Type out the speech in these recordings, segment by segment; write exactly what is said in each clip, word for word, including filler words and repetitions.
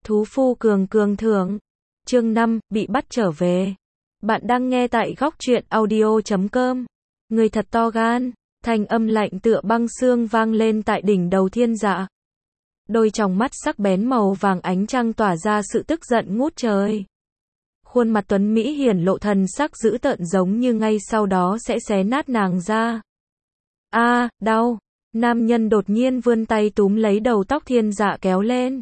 Thú phu cường cường thưởng. Chương năm, bị bắt trở về. Bạn đang nghe tại góc truyện audio chấm com. Người thật to gan, thanh âm lạnh tựa băng xương vang lên tại đỉnh đầu Thiên Dạ. Đôi tròng mắt sắc bén màu vàng ánh trăng tỏa ra sự tức giận ngút trời. Khuôn mặt tuấn Mỹ hiển lộ thần sắc dữ tợn giống như ngay sau đó sẽ xé nát nàng ra. A, à, đau. Nam nhân đột nhiên vươn tay túm lấy đầu tóc Thiên Dạ kéo lên.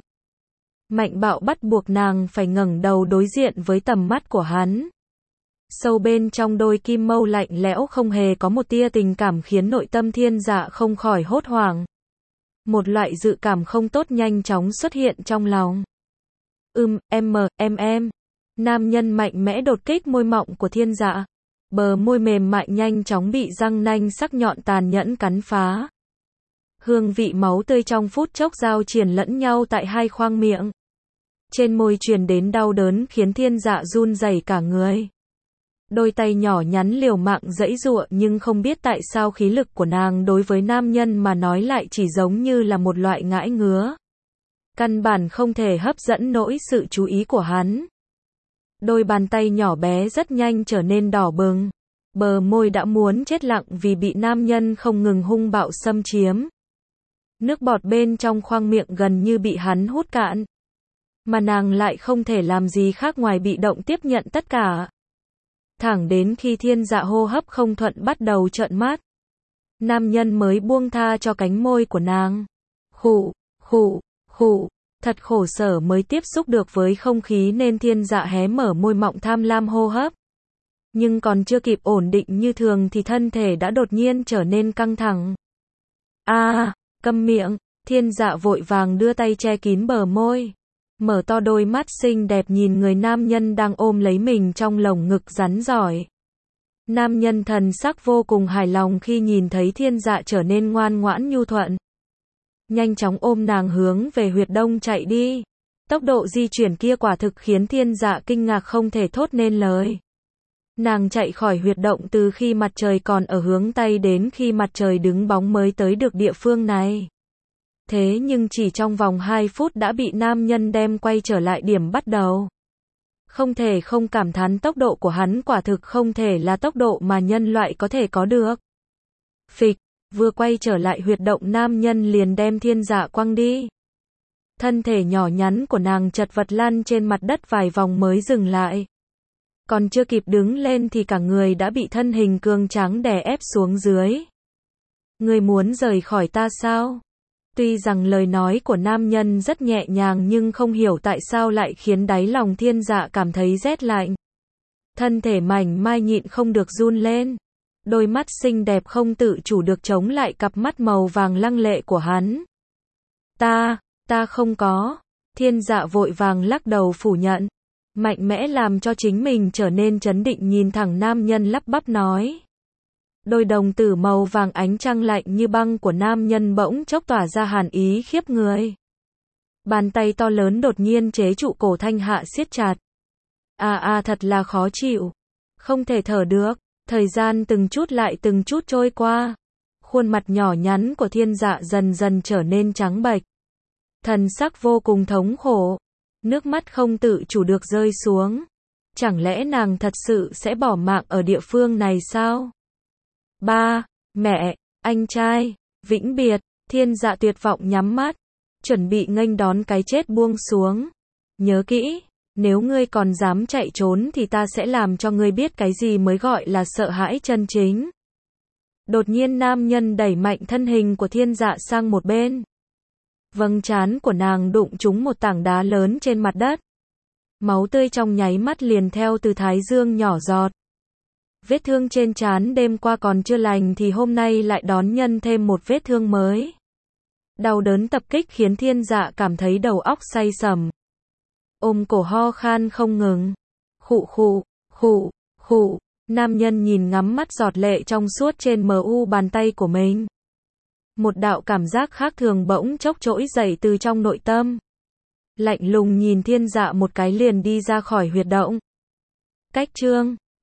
Mạnh bạo bắt buộc nàng phải ngẩng đầu đối diện với tầm mắt của hắn. Sâu bên trong đôi kim mâu lạnh lẽo không hề có một tia tình cảm khiến nội tâm Thiên Dạ không khỏi hốt hoảng. Một loại dự cảm không tốt nhanh chóng xuất hiện trong lòng. Ừm, em mờ, em em. Nam nhân mạnh mẽ đột kích môi mọng của Thiên Dạ. Bờ môi mềm mại nhanh chóng bị răng nanh sắc nhọn tàn nhẫn cắn phá. Hương vị máu tươi trong phút chốc giao triển lẫn nhau tại hai khoang miệng. Trên môi truyền đến đau đớn khiến Thiên Dạ run rẩy cả người. Đôi tay nhỏ nhắn liều mạng giãy giụa nhưng không biết tại sao khí lực của nàng đối với nam nhân mà nói lại chỉ giống như là một loại ngãi ngứa. Căn bản không thể hấp dẫn nổi sự chú ý của hắn. Đôi bàn tay nhỏ bé rất nhanh trở nên đỏ bừng. Bờ môi đã muốn chết lặng vì bị nam nhân không ngừng hung bạo xâm chiếm. Nước bọt bên trong khoang miệng gần như bị hắn hút cạn. Mà nàng lại không thể làm gì khác ngoài bị động tiếp nhận tất cả. Thẳng đến khi Thiên Dạ hô hấp không thuận bắt đầu trợn mắt. Nam nhân mới buông tha cho cánh môi của nàng. Khụ, khụ, khụ. Thật khổ sở mới tiếp xúc được với không khí nên Thiên Dạ hé mở môi mọng tham lam hô hấp. Nhưng còn chưa kịp ổn định như thường thì thân thể đã đột nhiên trở nên căng thẳng. A, à, câm miệng. Thiên Dạ vội vàng đưa tay che kín bờ môi. Mở to đôi mắt xinh đẹp nhìn người nam nhân đang ôm lấy mình trong lồng ngực rắn giỏi. Nam nhân thần sắc vô cùng hài lòng khi nhìn thấy Thiên Dạ trở nên ngoan ngoãn nhu thuận. Nhanh chóng ôm nàng hướng về huyệt đông chạy đi. Tốc độ di chuyển kia quả thực khiến Thiên Dạ kinh ngạc không thể thốt nên lời. Nàng chạy khỏi huyệt động từ khi mặt trời còn ở hướng Tây đến khi mặt trời đứng bóng mới tới được địa phương này. Thế nhưng chỉ trong vòng hai phút đã bị nam nhân đem quay trở lại điểm bắt đầu. Không thể không cảm thán tốc độ của hắn quả thực không thể là tốc độ mà nhân loại có thể có được. Phịch, vừa quay trở lại huyệt động nam nhân liền đem Thiên Dạ quăng đi. Thân thể nhỏ nhắn của nàng chật vật lăn trên mặt đất vài vòng mới dừng lại. Còn chưa kịp đứng lên thì cả người đã bị thân hình cường tráng đè ép xuống dưới. Ngươi muốn rời khỏi ta sao? Tuy rằng lời nói của nam nhân rất nhẹ nhàng nhưng không hiểu tại sao lại khiến đáy lòng Thiên Dạ cảm thấy rét lạnh. Thân thể mảnh mai nhịn không được run lên. Đôi mắt xinh đẹp không tự chủ được chống lại cặp mắt màu vàng lăng lệ của hắn. Ta, ta không có. Thiên Dạ vội vàng lắc đầu phủ nhận. Mạnh mẽ làm cho chính mình trở nên trấn định nhìn thẳng nam nhân lắp bắp nói. Đôi đồng tử màu vàng ánh trăng lạnh như băng của nam nhân bỗng chốc tỏa ra hàn ý khiếp người. Bàn tay to lớn đột nhiên chế trụ cổ Thanh Hạ siết chặt. À à thật là khó chịu. Không thể thở được. Thời gian từng chút lại từng chút trôi qua. Khuôn mặt nhỏ nhắn của Thiên Dạ dần dần trở nên trắng bệch. Thần sắc vô cùng thống khổ. Nước mắt không tự chủ được rơi xuống. Chẳng lẽ nàng thật sự sẽ bỏ mạng ở địa phương này sao? Ba, mẹ, anh trai, vĩnh biệt. Thiên Dạ tuyệt vọng nhắm mắt. Chuẩn bị nghênh đón cái chết buông xuống. Nhớ kỹ, nếu ngươi còn dám chạy trốn thì ta sẽ làm cho ngươi biết cái gì mới gọi là sợ hãi chân chính. Đột nhiên nam nhân đẩy mạnh thân hình của Thiên Dạ sang một bên. Vầng trán của nàng đụng trúng một tảng đá lớn trên mặt đất. Máu tươi trong nháy mắt liền theo từ thái dương nhỏ giọt. Vết thương trên trán đêm qua còn chưa lành thì hôm nay lại đón nhân thêm một vết thương mới. Đau đớn tập kích khiến Thiên Dạ cảm thấy đầu óc say sẩm. Ôm cổ ho khan không ngừng. Khụ khụ, khụ, khụ. Nam nhân nhìn ngắm mắt giọt lệ trong suốt trên mờ u bàn tay của mình. Một đạo cảm giác khác thường bỗng chốc trỗi dậy từ trong nội tâm. Lạnh lùng nhìn Thiên Dạ một cái liền đi ra khỏi huyệt động. Cách chương